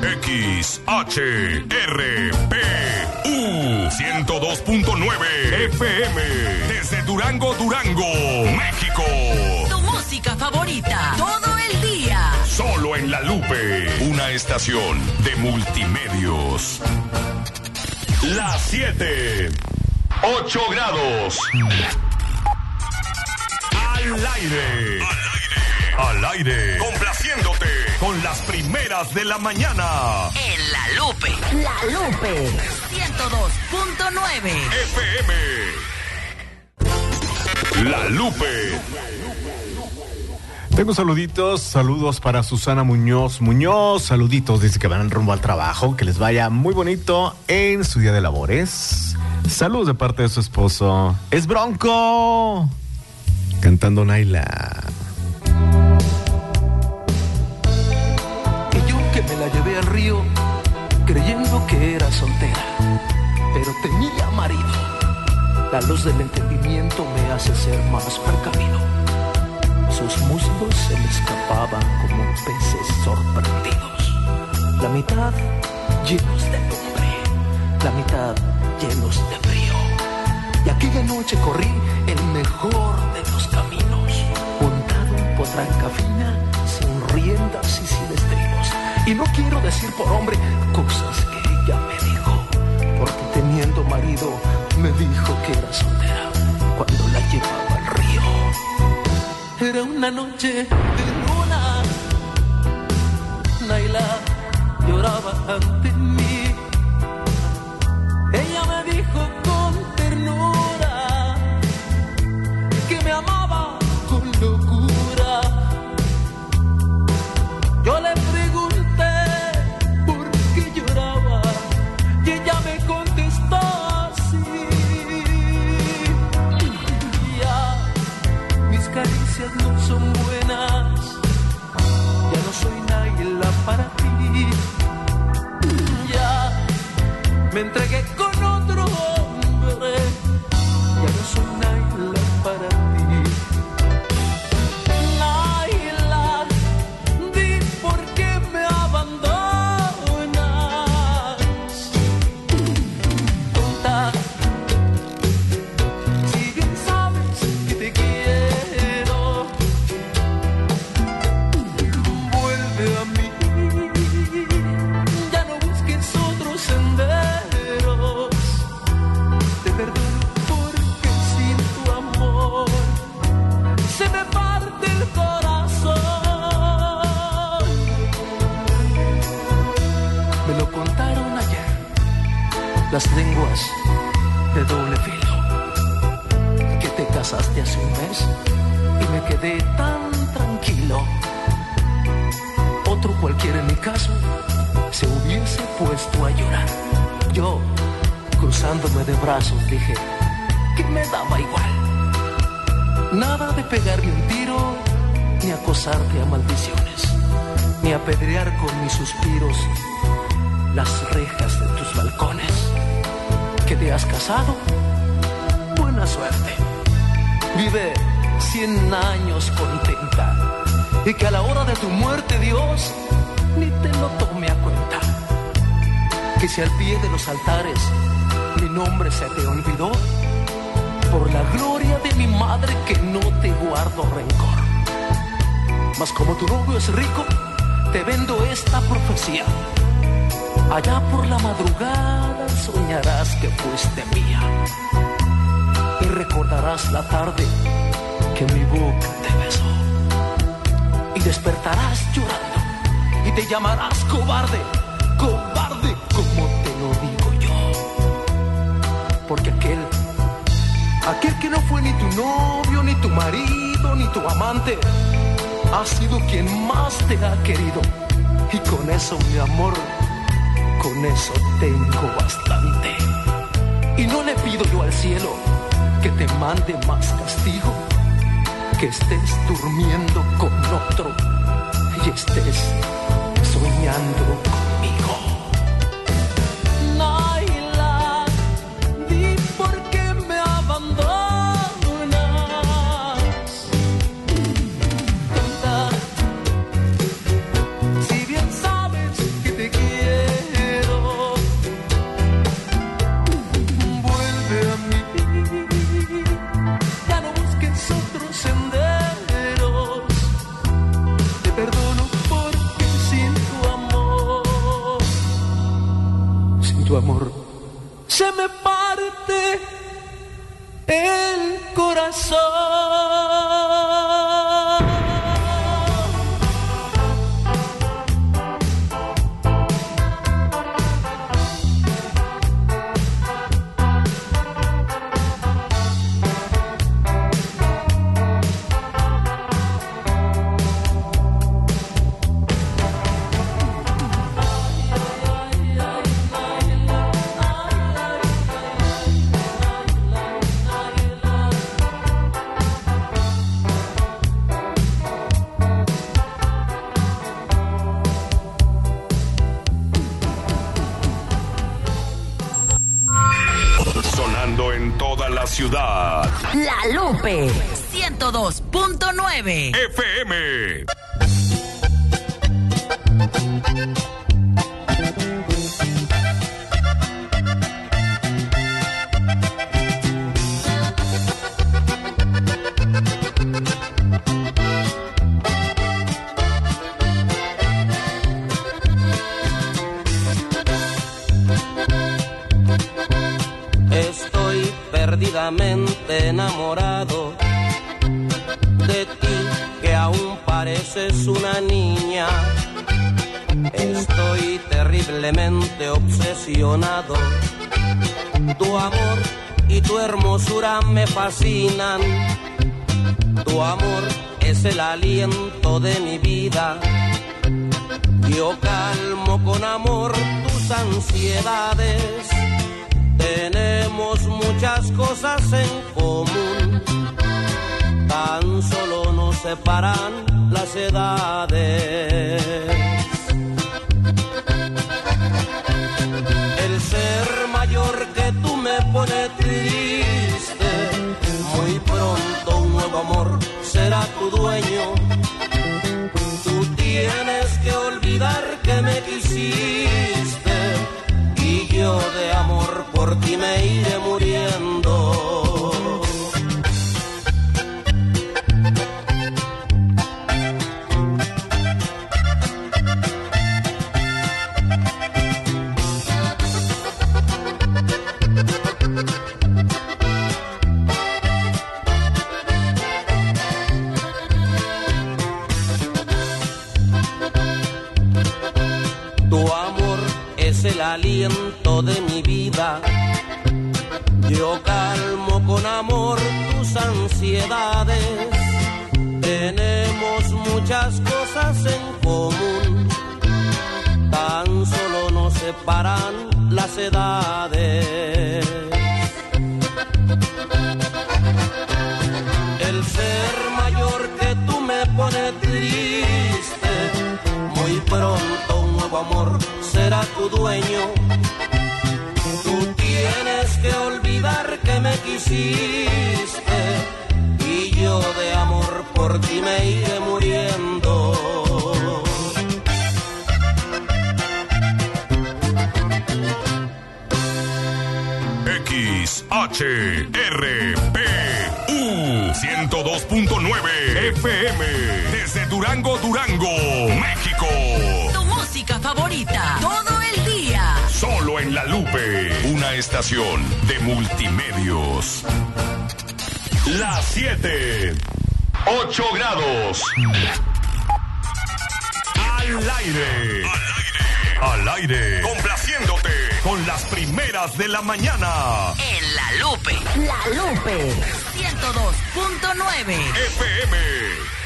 XHRPU 102.9 FM desde Durango, México. Tu música favorita todo el día. Solo en La Lupe, una estación de multimedios. Las 7, 8 grados. Al aire. Complaciéndote con las primeras de la mañana. En La Lupe. 102.9 FM. La Lupe. Tengo saludos para Susana Muñoz, saluditos, dice que van rumbo al trabajo, que les vaya muy bonito en su día de labores. Saludos de parte de su esposo, es Bronco, cantando Naila. Y yo que me la llevé al río, creyendo que era soltera, pero tenía marido. La luz del entendimiento me hace ser más precavido. Sus muslos se me escapaban como peces sorprendidos. La mitad llenos de lumbre, la mitad llenos de frío. Y aquella noche corrí el mejor de los caminos, montado en potranca fina, sin riendas y sin estribos. Y no quiero decir por hombre cosas que ella me dijo, porque teniendo marido me dijo que era soltera cuando la llevaba al río. Era una noche de luna, Naila lloraba ante mí. Ella me dijo con ternura que me amaba con locura. Yo le pregunté por qué lloraba y ella me contestó así. Ya, mis caricias no son buenas, ya no soy Naila para ti. Ya me entregué con otro hombre, ya no soy Naila para ti. Naila, di por qué me abandonas. Tonta, si bien sabes que te quiero, vuelve a mí. Ya no busques otros senderos. Te perdono porque sin tu amor se me parte el corazón. Me lo contaron ayer las lenguas de doble filo, que te casaste hace un mes y me quedé tan tranquilo. Otro cualquiera en mi caso se hubiese puesto a llorar. Yo, cruzándome de brazos, dije que me daba igual. Nada de pegarme un tiro, ni acosarte a maldiciones, ni apedrear con mis suspiros las rejas de tus balcones. ¿Que te has casado? Buena suerte. Vive 100 años contenta, y que a la hora de tu muerte Dios ni te lo tome a cuenta. Que si al pie de los altares mi nombre se te olvidó, por la gloria de mi madre que no te guardo rencor. Mas como tu novio es rico, te vendo esta profecía. Allá por la madrugada soñarás que fuiste mía, y recordarás la tarde que mi boca te besó, y despertarás llorando y te llamarás cobarde, cobarde como te lo digo yo. Porque aquel que no fue ni tu novio, ni tu marido, ni tu amante, ha sido quien más te ha querido. Y con eso, mi amor, con eso tengo bastante. Y no le pido yo al cielo que te mande más castigo, que estés durmiendo con otro y estés soñando conmigo. Naila, di por qué me abandonas. Tonta, si bien sabes que te quiero, tu amor. Se me parte el corazón. Ciudad. La Lupe 102.9 FM. Perdidamente enamorado de ti, que aún pareces una niña. Estoy terriblemente obsesionado. Tu amor y tu hermosura me fascinan. Tu amor es el aliento de mi vida. Yo calmo con amor tus ansiedades. Tenemos muchas cosas en común, tan solo nos separan las edades. El ser mayor que tú me pone triste. Muy pronto un nuevo amor será tu dueño. Tú tienes que olvidar que me quisiste, y yo de amor por ti me iré muriendo. Tu amor es el aliento de mi vida. Yo calmo con amor tus ansiedades. Tenemos muchas cosas en común, tan solo nos separan las edades. El ser mayor que tú me pone triste. Muy pronto un nuevo amor será tu dueño. Tú tienes que olvidar que me quisiste, y yo de amor por ti me iré muriendo. XHRPU 102.9 FM desde Durango, México. Tu música favorita todo el día. Solo en La Lupe, una estación de multimedios. Las 7, 8 grados. Al aire. Al aire. Complaciéndote con las primeras de la mañana. En La Lupe. La Lupe 102.9 FM.